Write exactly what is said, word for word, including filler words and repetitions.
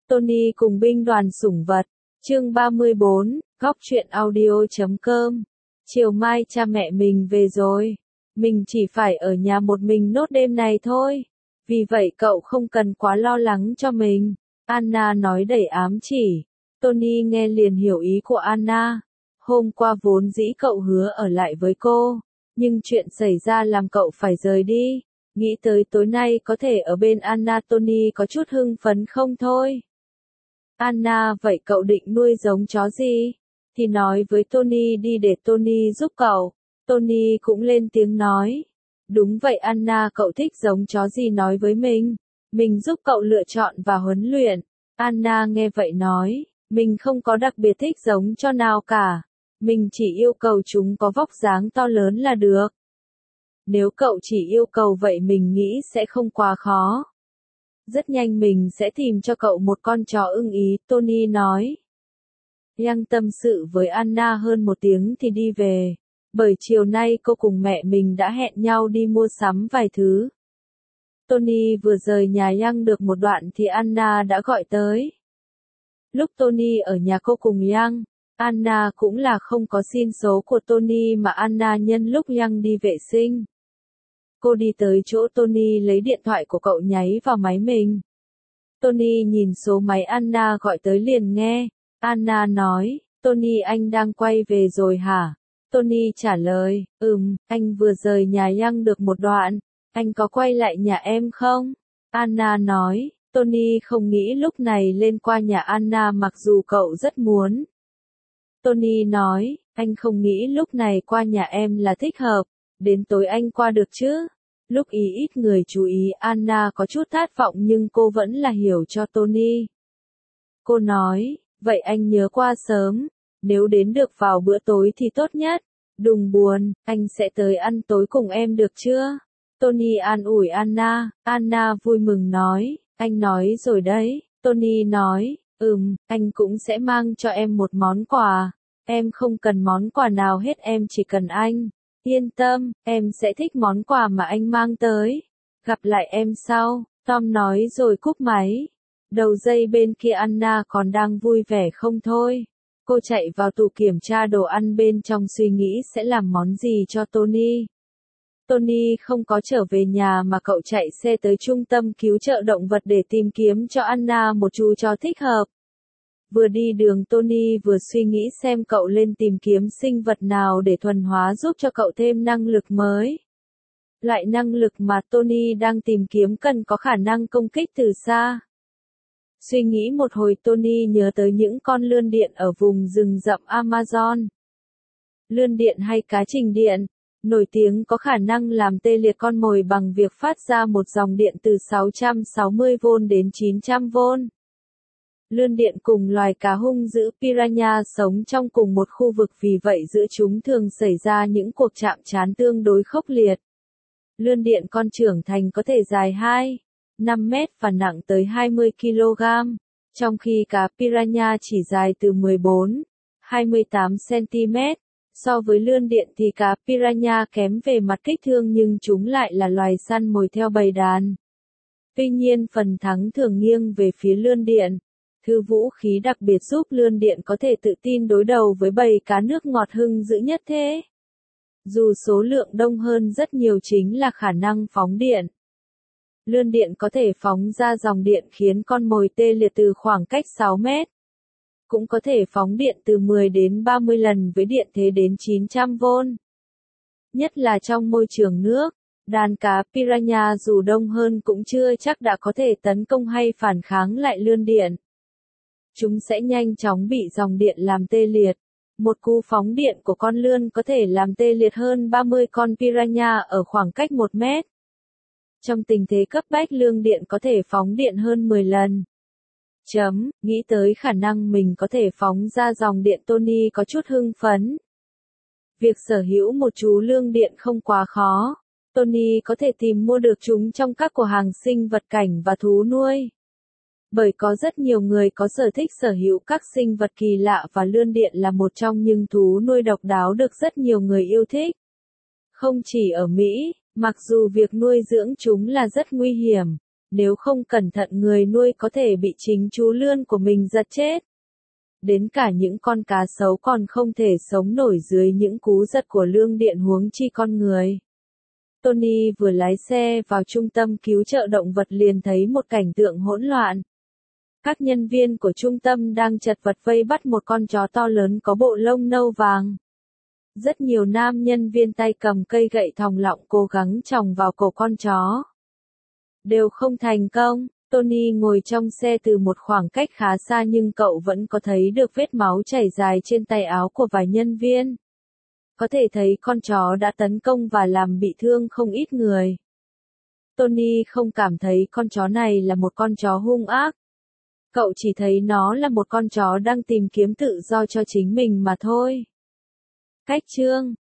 Tony cùng binh đoàn sủng vật. Chương ba mươi bốn, góc truyện audio chấm com. Chiều mai cha mẹ mình về rồi. Mình chỉ phải ở nhà một mình nốt đêm này thôi. Vì vậy cậu không cần quá lo lắng cho mình. Anna nói đầy ám chỉ. Tony nghe liền hiểu ý của Anna. Hôm qua vốn dĩ cậu hứa ở lại với cô. Nhưng chuyện xảy ra làm cậu phải rời đi. Nghĩ tới tối nay có thể ở bên Anna, Tony có chút hưng phấn không thôi. Anna, vậy cậu định nuôi giống chó gì? Thì nói với Tony đi để Tony giúp cậu. Tony cũng lên tiếng nói. Đúng vậy Anna, cậu thích giống chó gì nói với mình. Mình giúp cậu lựa chọn và huấn luyện. Anna nghe vậy nói. Mình không có đặc biệt thích giống chó nào cả. Mình chỉ yêu cầu chúng có vóc dáng to lớn là được. Nếu cậu chỉ yêu cầu vậy mình nghĩ sẽ không quá khó. Rất nhanh mình sẽ tìm cho cậu một con chó ưng ý, Tony nói. Yang tâm sự với Anna hơn một tiếng thì đi về. Bởi chiều nay cô cùng mẹ mình đã hẹn nhau đi mua sắm vài thứ. Tony vừa rời nhà Yang được một đoạn thì Anna đã gọi tới. Lúc Tony ở nhà cô cùng Yang, Anna cũng là không có xin số của Tony mà Anna nhân lúc Yang đi vệ sinh. Cô đi tới chỗ Tony lấy điện thoại của cậu nháy vào máy mình. Tony nhìn số máy Anna gọi tới liền nghe. Anna nói, Tony anh đang quay về rồi hả? Tony trả lời, ừm, anh vừa rời nhà Yang được một đoạn. Anh có quay lại nhà em không? Anna nói, Tony không nghĩ lúc này lên qua nhà Anna mặc dù cậu rất muốn. Tony nói, anh không nghĩ lúc này qua nhà em là thích hợp. Đến tối anh qua được chứ? Lúc ý ít người chú ý Anna có chút thất vọng nhưng cô vẫn là hiểu cho Tony. Cô nói, vậy anh nhớ qua sớm. Nếu đến được vào bữa tối thì tốt nhất. Đừng buồn, anh sẽ tới ăn tối cùng em được chưa? Tony an ủi Anna. Anna vui mừng nói, anh nói rồi đấy. Tony nói, ừm, anh cũng sẽ mang cho em một món quà. Em không cần món quà nào hết, em chỉ cần anh. Yên tâm, em sẽ thích món quà mà anh mang tới. Gặp lại em sau, Tom nói rồi cúp máy. Đầu dây bên kia Anna còn đang vui vẻ không thôi. Cô chạy vào tủ kiểm tra đồ ăn bên trong suy nghĩ sẽ làm món gì cho Tony. Tony không có trở về nhà mà cậu chạy xe tới trung tâm cứu trợ động vật để tìm kiếm cho Anna một chú chó thích hợp. Vừa đi đường Tony vừa suy nghĩ xem cậu lên tìm kiếm sinh vật nào để thuần hóa giúp cho cậu thêm năng lực mới. Loại năng lực mà Tony đang tìm kiếm cần có khả năng công kích từ xa. Suy nghĩ một hồi Tony nhớ tới những con lươn điện ở vùng rừng rậm Amazon. Lươn điện hay cá trình điện, nổi tiếng có khả năng làm tê liệt con mồi bằng việc phát ra một dòng điện từ sáu trăm sáu mươi vôn đến chín trăm vôn. Lươn điện cùng loài cá hung dữ piranha sống trong cùng một khu vực vì vậy giữa chúng thường xảy ra những cuộc chạm trán tương đối khốc liệt. Lươn điện con trưởng thành có thể dài hai phẩy năm mét và nặng tới hai mươi ki lô gam, trong khi cá piranha chỉ dài từ mười bốn phẩy hai mươi tám xăng ti mét. So với lươn điện thì cá piranha kém về mặt kích thước nhưng chúng lại là loài săn mồi theo bầy đàn. Tuy nhiên phần thắng thường nghiêng về phía lươn điện. Thứ vũ khí đặc biệt giúp lươn điện có thể tự tin đối đầu với bầy cá nước ngọt hung dữ nhất thế. Dù số lượng đông hơn rất nhiều chính là khả năng phóng điện. Lươn điện có thể phóng ra dòng điện khiến con mồi tê liệt từ khoảng cách sáu mét. Cũng có thể phóng điện từ mười đến ba mươi lần với điện thế đến chín trăm vôn. Nhất là trong môi trường nước, đàn cá piranha dù đông hơn cũng chưa chắc đã có thể tấn công hay phản kháng lại lươn điện. Chúng sẽ nhanh chóng bị dòng điện làm tê liệt. Một cú phóng điện của con lươn có thể làm tê liệt hơn ba mươi con piranha ở khoảng cách một mét. Trong tình thế cấp bách lươn điện có thể phóng điện hơn mười lần. Chấm, nghĩ tới khả năng mình có thể phóng ra dòng điện Tony có chút hưng phấn. Việc sở hữu một chú lươn điện không quá khó. Tony có thể tìm mua được chúng trong các cửa hàng sinh vật cảnh và thú nuôi. Bởi có rất nhiều người có sở thích sở hữu các sinh vật kỳ lạ và lươn điện là một trong những thú nuôi độc đáo được rất nhiều người yêu thích. Không chỉ ở Mỹ, mặc dù việc nuôi dưỡng chúng là rất nguy hiểm, Nếu không cẩn thận người nuôi có thể bị chính chú lươn của mình giật chết. Đến cả những con cá sấu còn không thể sống nổi dưới những cú giật của lương điện huống chi con người. Tony vừa lái xe vào trung tâm cứu trợ động vật liền thấy một cảnh tượng hỗn loạn. Các nhân viên của trung tâm đang chật vật vây bắt một con chó to lớn có bộ lông nâu vàng. Rất nhiều nam nhân viên tay cầm cây gậy thòng lọng cố gắng chòng vào cổ con chó. Đều không thành công. Tony ngồi trong xe từ một khoảng cách khá xa nhưng cậu vẫn có thấy được vết máu chảy dài trên tay áo của vài nhân viên. Có thể thấy con chó đã tấn công và làm bị thương không ít người. Tony không cảm thấy con chó này là một con chó hung ác. Cậu chỉ thấy nó là một con chó đang tìm kiếm tự do cho chính mình mà thôi. Cách chương